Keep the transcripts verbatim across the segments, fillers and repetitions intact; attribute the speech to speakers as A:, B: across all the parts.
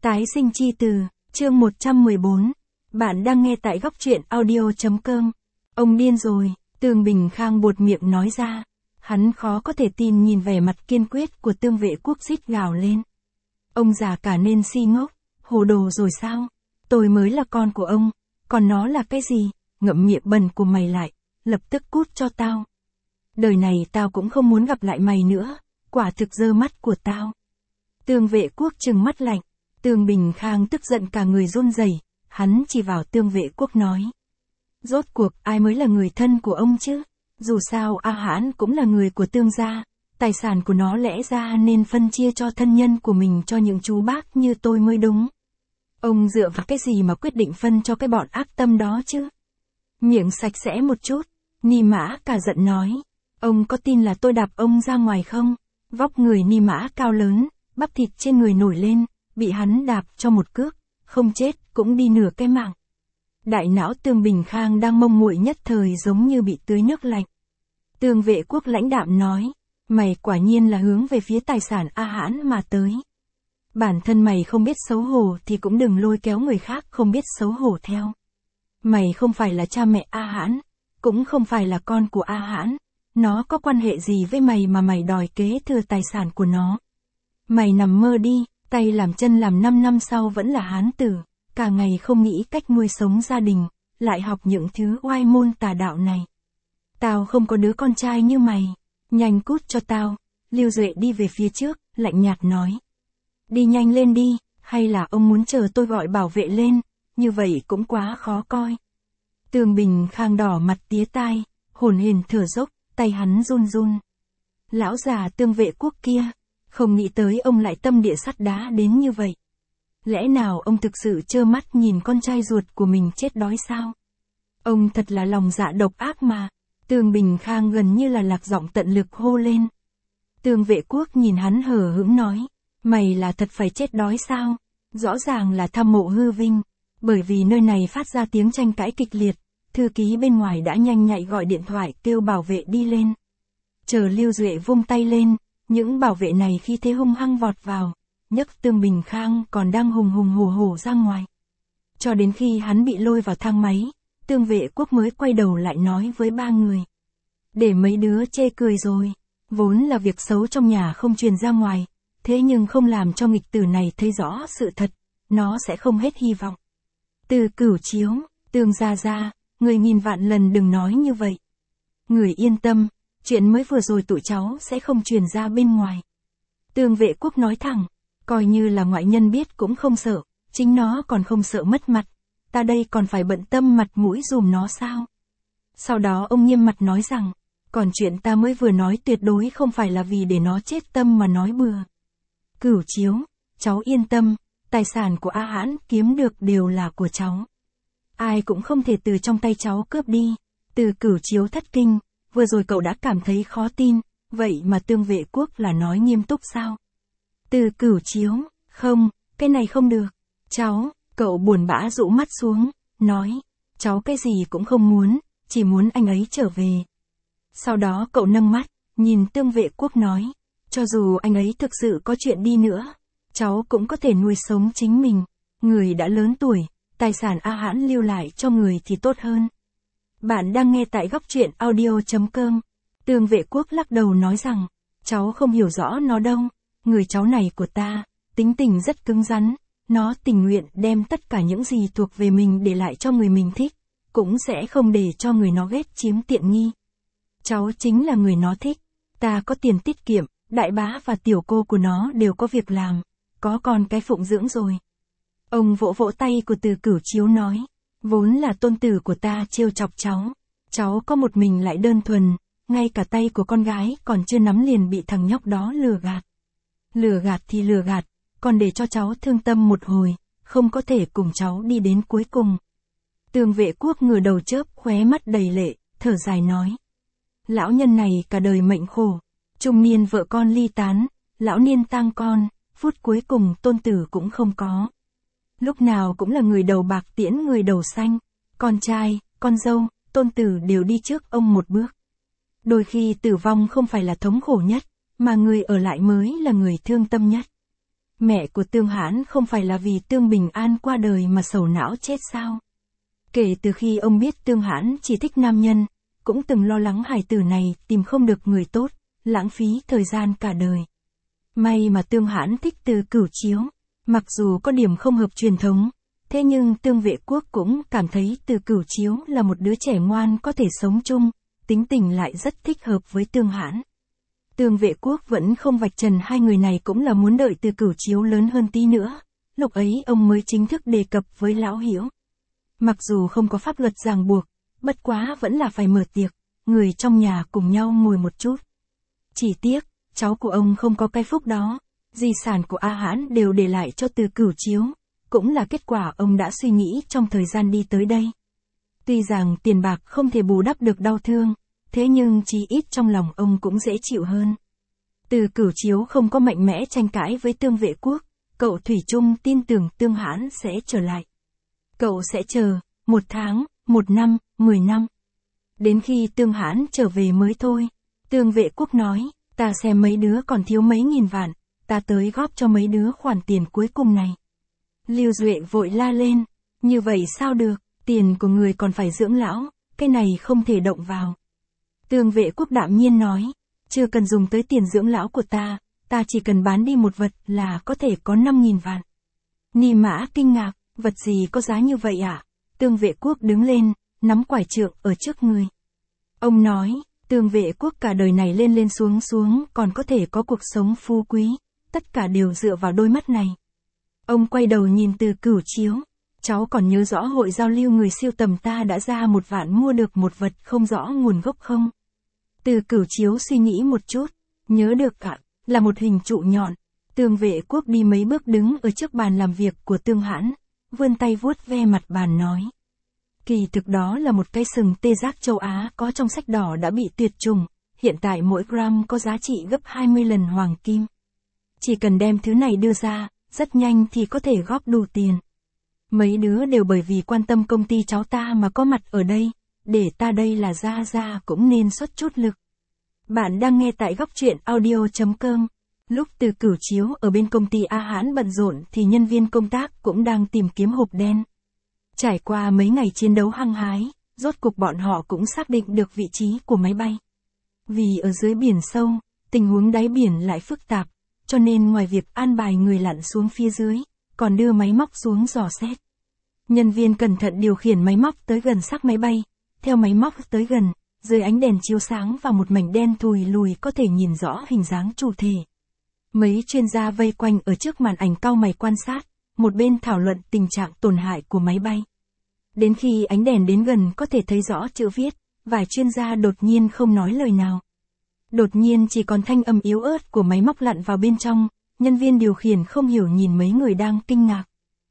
A: Tái sinh chi từ, chương một trăm mười bốn. Bạn đang nghe tại góc truyện audio.com. Ông điên rồi, Tương Bình Khang buột miệng nói ra. Hắn khó có thể tin nhìn vẻ mặt kiên quyết của Tương Vệ Quốc rít gào lên. Ông già cả nên si ngốc, hồ đồ rồi sao? Tôi mới là con của ông, còn nó là cái gì? Ngậm miệng bẩn của mày lại, lập tức cút cho tao. Đời này tao cũng không muốn gặp lại mày nữa, quả thực dơ mắt của tao. Tương Vệ Quốc trừng mắt lạnh. Tương Bình Khang tức giận cả người run rẩy, hắn chỉ vào Tương Vệ Quốc nói. Rốt cuộc ai mới là người thân của ông chứ? Dù sao A Hãn cũng là người của Tương gia, tài sản của nó lẽ ra nên phân chia cho thân nhân của mình cho những chú bác như tôi mới đúng. Ông dựa vào cái gì mà quyết định phân cho cái bọn ác tâm đó chứ? Miệng sạch sẽ một chút, Ni Mã cả giận nói. Ông có tin là tôi đạp ông ra ngoài không? Vóc người Ni Mã cao lớn, bắp thịt trên người nổi lên, bị hắn đạp cho một cước, không chết cũng đi nửa cái mạng. Đại não Tương Bình Khang đang mông muội nhất thời giống như bị tưới nước lạnh. Tương Vệ Quốc lãnh đạm nói, mày quả nhiên là hướng về phía tài sản A Hãn mà tới. Bản thân mày không biết xấu hổ thì cũng đừng lôi kéo người khác không biết xấu hổ theo. Mày không phải là cha mẹ A Hãn, cũng không phải là con của A Hãn, nó có quan hệ gì với mày mà mày đòi kế thừa tài sản của nó. Mày nằm mơ đi. Tay làm chân làm năm năm sau vẫn là hán tử, cả ngày không nghĩ cách nuôi sống gia đình, lại học những thứ oai môn tà đạo này. Tao không có đứa con trai như mày, nhanh cút cho tao. Lưu Duệ đi về phía trước, lạnh nhạt nói. Đi nhanh lên đi, hay là ông muốn chờ tôi gọi bảo vệ lên, như vậy cũng quá khó coi. Tương Bình Khang đỏ mặt tía tai, hổn hển thở dốc, tay hắn run run. Lão già Tương Vệ Quốc kia. Không nghĩ tới ông lại tâm địa sắt đá đến như vậy. Lẽ nào ông thực sự trơ mắt nhìn con trai ruột của mình chết đói sao? Ông thật là lòng dạ độc ác mà. Tương Bình Khang gần như là lạc giọng tận lực hô lên. Tương Vệ Quốc nhìn hắn hờ hững nói. Mày là thật phải chết đói sao? Rõ ràng là tham mộ hư vinh. Bởi vì nơi này phát ra tiếng tranh cãi kịch liệt. Thư ký bên ngoài đã nhanh nhạy gọi điện thoại kêu bảo vệ đi lên. Chờ Lưu Duệ vung tay lên. Những bảo vệ này khi thế hung hăng vọt vào, nhấc Tương Bình Khang còn đang hùng hùng hổ hổ ra ngoài. Cho đến khi hắn bị lôi vào thang máy, Tương Vệ Quốc mới quay đầu lại nói với ba người. Để mấy đứa chê cười rồi, vốn là việc xấu trong nhà không truyền ra ngoài, thế nhưng không làm cho nghịch tử này thấy rõ sự thật, nó sẽ không hết hy vọng. Từ Cửu Chiếu, Tương gia gia, người nghìn vạn lần đừng nói như vậy. Người yên tâm. Chuyện mới vừa rồi tụi cháu sẽ không truyền ra bên ngoài. Tương Vệ Quốc nói thẳng, coi như là ngoại nhân biết cũng không sợ, chính nó còn không sợ mất mặt, ta đây còn phải bận tâm mặt mũi dùm nó sao? Sau đó ông nghiêm mặt nói rằng, còn chuyện ta mới vừa nói tuyệt đối không phải là vì để nó chết tâm mà nói bừa. Cửu Chiếu, cháu yên tâm, tài sản của A Hãn kiếm được đều là của cháu. Ai cũng không thể từ trong tay cháu cướp đi. Từ Cửu Chiếu thất kinh. Vừa rồi cậu đã cảm thấy khó tin, vậy mà Tương Vệ Quốc là nói nghiêm túc sao? Từ Cửu Chiếu, không, cái này không được. Cháu, cậu buồn bã rũ mắt xuống, nói, cháu cái gì cũng không muốn, chỉ muốn anh ấy trở về. Sau đó cậu nâng mắt, nhìn Tương Vệ Quốc nói, cho dù anh ấy thực sự có chuyện đi nữa, cháu cũng có thể nuôi sống chính mình. Người đã lớn tuổi, tài sản A Hãn lưu lại cho người thì tốt hơn. Bạn đang nghe tại góc truyện audio.com. Tương Vệ Quốc lắc đầu nói rằng, cháu không hiểu rõ nó đâu, người cháu này của ta, tính tình rất cứng rắn, nó tình nguyện đem tất cả những gì thuộc về mình để lại cho người mình thích, cũng sẽ không để cho người nó ghét chiếm tiện nghi. Cháu chính là người nó thích, ta có tiền tiết kiệm, đại bá và tiểu cô của nó đều có việc làm, có con cái phụng dưỡng rồi. Ông vỗ vỗ tay của Từ Cửu Chiếu nói. Vốn là tôn tử của ta trêu chọc cháu, cháu có một mình lại đơn thuần, ngay cả tay của con gái còn chưa nắm liền bị thằng nhóc đó lừa gạt. Lừa gạt thì lừa gạt, còn để cho cháu thương tâm một hồi, không có thể cùng cháu đi đến cuối cùng. Tương Vệ Quốc ngửa đầu chớp khóe mắt đầy lệ, thở dài nói. Lão nhân này cả đời mệnh khổ, trung niên vợ con ly tán, lão niên tang con, phút cuối cùng tôn tử cũng không có. Lúc nào cũng là người đầu bạc tiễn người đầu xanh, con trai, con dâu, tôn tử đều đi trước ông một bước. Đôi khi tử vong không phải là thống khổ nhất, mà người ở lại mới là người thương tâm nhất. Mẹ của Tương Hãn không phải là vì Tương Bình An qua đời mà sầu não chết sao? Kể từ khi ông biết Tương Hãn chỉ thích nam nhân, cũng từng lo lắng hài tử này tìm không được người tốt, lãng phí thời gian cả đời. May mà Tương Hãn thích Từ Cửu Chiếu, mặc dù có điểm không hợp truyền thống, thế nhưng Tương Vệ Quốc cũng cảm thấy Từ Cửu Chiếu là một đứa trẻ ngoan có thể sống chung, tính tình lại rất thích hợp với Tương Hãn. Tương Vệ Quốc vẫn không vạch trần hai người này cũng là muốn đợi Từ Cửu Chiếu lớn hơn tí nữa, lúc ấy ông mới chính thức đề cập với Lão Hiễu. Mặc dù không có pháp luật ràng buộc, bất quá vẫn là phải mở tiệc, người trong nhà cùng nhau ngồi một chút. Chỉ tiếc, cháu của ông không có cái phúc đó, di sản của A Hãn đều để lại cho Từ Cửu Chiếu, cũng là kết quả ông đã suy nghĩ trong thời gian đi tới đây. Tuy rằng tiền bạc không thể bù đắp được đau thương, thế nhưng chí ít trong lòng ông cũng dễ chịu hơn. Từ Cửu Chiếu không có mạnh mẽ tranh cãi với Tương Vệ Quốc, cậu thủy chung tin tưởng Tương Hãn sẽ trở lại. Cậu sẽ chờ, một tháng, một năm, mười năm. Đến khi Tương Hãn trở về mới thôi. Tương Vệ Quốc nói, ta xem mấy đứa còn thiếu mấy nghìn vạn, ta tới góp cho mấy đứa khoản tiền cuối cùng này. Lưu Duệ vội la lên, như vậy sao được, tiền của người còn phải dưỡng lão, cái này không thể động vào. Tương Vệ Quốc đạm nhiên nói, chưa cần dùng tới tiền dưỡng lão của ta, ta chỉ cần bán đi một vật là có thể có năm nghìn vạn. Ni Mã kinh ngạc, vật gì có giá như vậy ạ? À? Tương Vệ Quốc đứng lên, nắm quải trượng ở trước người. Ông nói, Tương Vệ Quốc cả đời này lên lên xuống xuống còn có thể có cuộc sống phú quý, tất cả đều dựa vào đôi mắt này. Ông quay đầu nhìn Từ Cửu Chiếu, cháu còn nhớ rõ hội giao lưu người siêu tầm ta đã ra một vạn mua được một vật không rõ nguồn gốc không? Từ Cửu Chiếu suy nghĩ một chút, nhớ được ạ, là một hình trụ nhọn. Tương Vệ Quốc đi mấy bước đứng ở trước bàn làm việc của Tương Hãn, vươn tay vuốt ve mặt bàn nói. Kỳ thực đó là một cái sừng tê giác châu Á có trong sách đỏ đã bị tuyệt chủng, hiện tại mỗi gram có giá trị gấp hai mươi lần hoàng kim. Chỉ cần đem thứ này đưa ra, rất nhanh thì có thể góp đủ tiền. Mấy đứa đều bởi vì quan tâm công ty cháu ta mà có mặt ở đây, để ta đây là gia gia cũng nên xuất chút lực. Bạn đang nghe tại góc truyện audio chấm com. Lúc Từ Cửu Chiếu ở bên công ty A Hãn bận rộn thì nhân viên công tác cũng đang tìm kiếm hộp đen. Trải qua mấy ngày chiến đấu hăng hái, rốt cục bọn họ cũng xác định được vị trí của máy bay. Vì ở dưới biển sâu, tình huống đáy biển lại phức tạp, cho nên ngoài việc an bài người lặn xuống phía dưới, còn đưa máy móc xuống dò xét. Nhân viên cẩn thận điều khiển máy móc tới gần xác máy bay, theo máy móc tới gần, dưới ánh đèn chiếu sáng và một mảnh đen thùi lùi có thể nhìn rõ hình dáng chủ thể. Mấy chuyên gia vây quanh ở trước màn ảnh cau mày quan sát, một bên thảo luận tình trạng tổn hại của máy bay. Đến khi ánh đèn đến gần có thể thấy rõ chữ viết, vài chuyên gia đột nhiên không nói lời nào. Đột nhiên chỉ còn thanh âm yếu ớt của máy móc lặn vào bên trong, nhân viên điều khiển không hiểu nhìn mấy người đang kinh ngạc.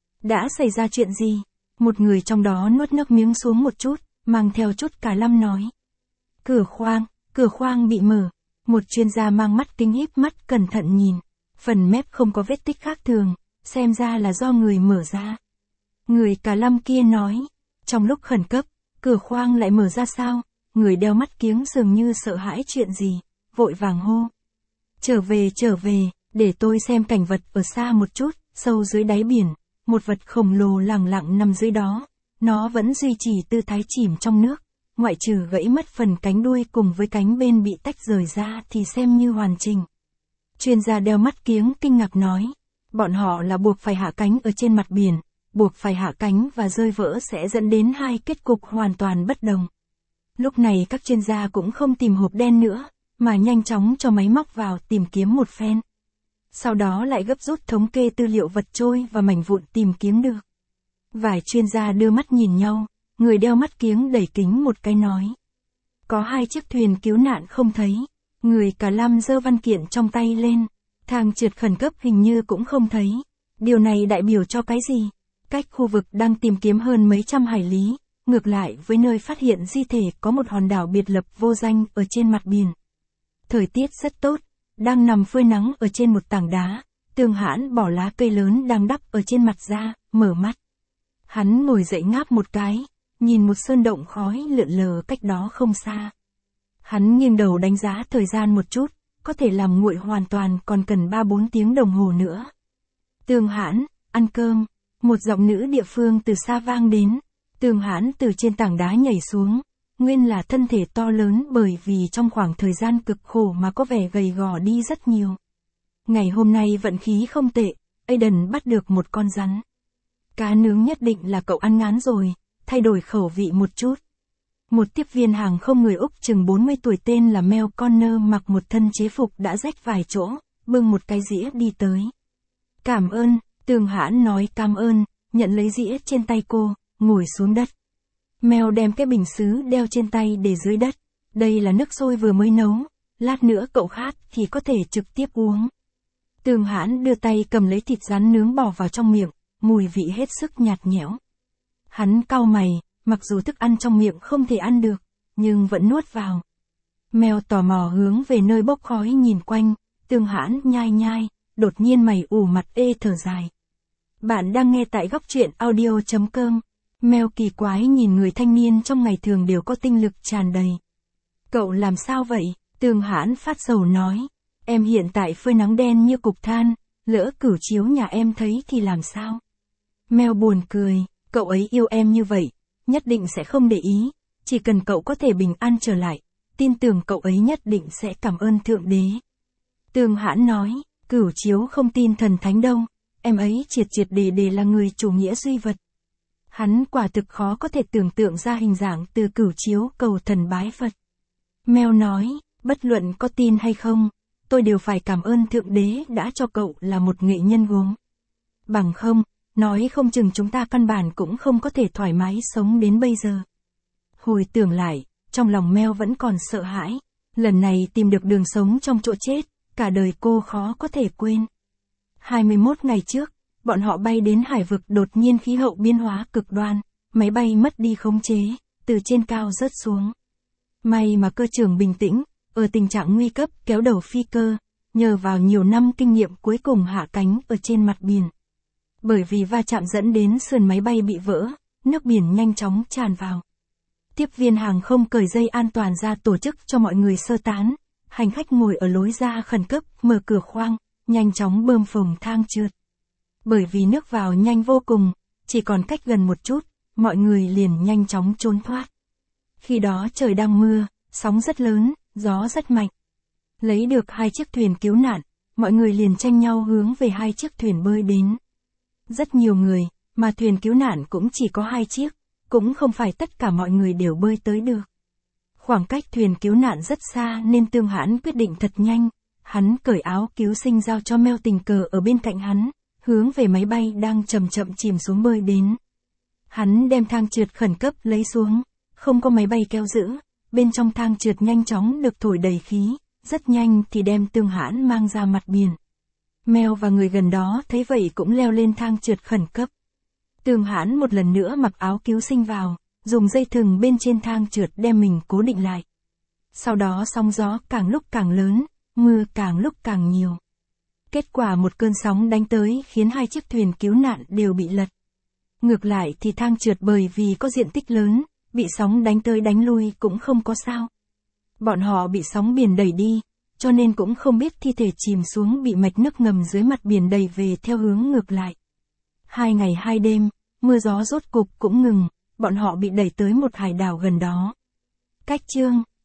A: Đã xảy ra chuyện gì? Một người trong đó nuốt nước miếng xuống một chút, mang theo chút cả lăm nói. Cửa khoang, cửa khoang bị mở. Một chuyên gia mang mắt kính híp mắt cẩn thận nhìn. Phần mép không có vết tích khác thường, xem ra là do người mở ra. Người cả lăm kia nói, trong lúc khẩn cấp, cửa khoang lại mở ra sao? Người đeo mắt kiếng dường như sợ hãi chuyện gì, vội vàng hô. Trở về trở về, để tôi xem cảnh vật ở xa một chút, sâu dưới đáy biển, một vật khổng lồ lẳng lặng nằm dưới đó. Nó vẫn duy trì tư thái chìm trong nước, ngoại trừ gãy mất phần cánh đuôi cùng với cánh bên bị tách rời ra thì xem như hoàn chỉnh. Chuyên gia đeo mắt kiếng kinh ngạc nói, bọn họ là buộc phải hạ cánh ở trên mặt biển, buộc phải hạ cánh và rơi vỡ sẽ dẫn đến hai kết cục hoàn toàn bất đồng. Lúc này các chuyên gia cũng không tìm hộp đen nữa, mà nhanh chóng cho máy móc vào tìm kiếm một phen. Sau đó lại gấp rút thống kê tư liệu vật trôi và mảnh vụn tìm kiếm được. Vài chuyên gia đưa mắt nhìn nhau, người đeo mắt kiếng đẩy kính một cái nói. Có hai chiếc thuyền cứu nạn không thấy, người cả lăm giơ văn kiện trong tay lên, thang trượt khẩn cấp hình như cũng không thấy. Điều này đại biểu cho cái gì? Cách khu vực đang tìm kiếm hơn mấy trăm hải lý, ngược lại với nơi phát hiện di thể có một hòn đảo biệt lập vô danh ở trên mặt biển. Thời tiết rất tốt, đang nằm phơi nắng ở trên một tảng đá, Tương Hãn bỏ lá cây lớn đang đắp ở trên mặt ra, mở mắt. Hắn ngồi dậy ngáp một cái, nhìn một sơn động khói lượn lờ cách đó không xa. Hắn nghiêng đầu đánh giá thời gian một chút, có thể làm nguội hoàn toàn còn cần ba bốn tiếng đồng hồ nữa. Tường Hãn, ăn cơm. Một giọng nữ địa phương từ xa vang đến. Tường Hãn từ trên tảng đá nhảy xuống. Nguyên là thân thể to lớn bởi vì trong khoảng thời gian cực khổ mà có vẻ gầy gò đi rất nhiều. Ngày hôm nay vận khí không tệ, Aiden bắt được một con rắn. Cá nướng nhất định là cậu ăn ngán rồi, thay đổi khẩu vị một chút. Một tiếp viên hàng không người Úc chừng bốn mươi tuổi tên là Mel Connor mặc một thân chế phục đã rách vài chỗ, bưng một cái dĩa đi tới. Cảm ơn, Tường Hãn nói cảm ơn, nhận lấy dĩa trên tay cô, ngồi xuống đất. Mel đem cái bình sứ đeo trên tay để dưới đất. Đây là nước sôi vừa mới nấu, lát nữa cậu khát thì có thể trực tiếp uống. Tường Hãn đưa tay cầm lấy thịt rắn nướng bỏ vào trong miệng, mùi vị hết sức nhạt nhẽo. Hắn cau mày, mặc dù thức ăn trong miệng không thể ăn được, nhưng vẫn nuốt vào. Mel tò mò hướng về nơi bốc khói nhìn quanh, Tường Hãn nhai nhai, đột nhiên mày ủ mặt ê thở dài. Bạn đang nghe tại góc truyện audio chấm com. Mel kỳ quái nhìn người thanh niên trong ngày thường đều có tinh lực tràn đầy. Cậu làm sao vậy? Tường Hãn phát sầu nói. Em hiện tại phơi nắng đen như cục than, lỡ cửu chiếu nhà em thấy thì làm sao? Mel buồn cười, cậu ấy yêu em như vậy, nhất định sẽ không để ý, chỉ cần cậu có thể bình an trở lại, tin tưởng cậu ấy nhất định sẽ cảm ơn Thượng Đế. Tường Hãn nói, cửu chiếu không tin thần thánh đâu, em ấy triệt triệt để để là người chủ nghĩa duy vật. Hắn quả thực khó có thể tưởng tượng ra hình dạng từ cửu chiếu cầu thần bái Phật. Mel nói, bất luận có tin hay không, tôi đều phải cảm ơn Thượng Đế đã cho cậu là một nghệ nhân gốm. Bằng không, nói không chừng chúng ta căn bản cũng không có thể thoải mái sống đến bây giờ. Hồi tưởng lại, trong lòng Mel vẫn còn sợ hãi, lần này tìm được đường sống trong chỗ chết, cả đời cô khó có thể quên. hai mươi mốt ngày trước, bọn họ bay đến hải vực đột nhiên khí hậu biến hóa cực đoan, máy bay mất đi khống chế, từ trên cao rớt xuống. May mà cơ trưởng bình tĩnh, ở tình trạng nguy cấp kéo đầu phi cơ, nhờ vào nhiều năm kinh nghiệm cuối cùng hạ cánh ở trên mặt biển. Bởi vì va chạm dẫn đến sườn máy bay bị vỡ, nước biển nhanh chóng tràn vào. Tiếp viên hàng không cởi dây an toàn ra tổ chức cho mọi người sơ tán, hành khách ngồi ở lối ra khẩn cấp, mở cửa khoang, nhanh chóng bơm phồng thang trượt. Bởi vì nước vào nhanh vô cùng, chỉ còn cách gần một chút, mọi người liền nhanh chóng trốn thoát. Khi đó trời đang mưa, sóng rất lớn, gió rất mạnh. Lấy được hai chiếc thuyền cứu nạn, mọi người liền tranh nhau hướng về hai chiếc thuyền bơi đến. Rất nhiều người, mà thuyền cứu nạn cũng chỉ có hai chiếc, cũng không phải tất cả mọi người đều bơi tới được. Khoảng cách thuyền cứu nạn rất xa nên Tường Hãn quyết định thật nhanh, hắn cởi áo cứu sinh giao cho Mel tình cờ ở bên cạnh hắn, hướng về máy bay đang chậm chậm chìm xuống bơi đến. Hắn đem thang trượt khẩn cấp lấy xuống, không có máy bay kéo giữ, bên trong thang trượt nhanh chóng được thổi đầy khí, rất nhanh thì đem Tường Hãn mang ra mặt biển. Mel và người gần đó thấy vậy cũng leo lên thang trượt khẩn cấp. Tường Hãn một lần nữa mặc áo cứu sinh vào, dùng dây thừng bên trên thang trượt đem mình cố định lại. Sau đó sóng gió càng lúc càng lớn, mưa càng lúc càng nhiều. Kết quả một cơn sóng đánh tới khiến hai chiếc thuyền cứu nạn đều bị lật. Ngược lại thì thang trượt bởi vì có diện tích lớn, bị sóng đánh tới đánh lui cũng không có sao. Bọn họ bị sóng biển đẩy đi, cho nên cũng không biết thi thể chìm xuống bị mạch nước ngầm dưới mặt biển đẩy về theo hướng ngược lại. Hai ngày hai đêm, mưa gió rốt cục cũng ngừng, bọn họ bị đẩy tới một hải đảo gần đó. Cách chương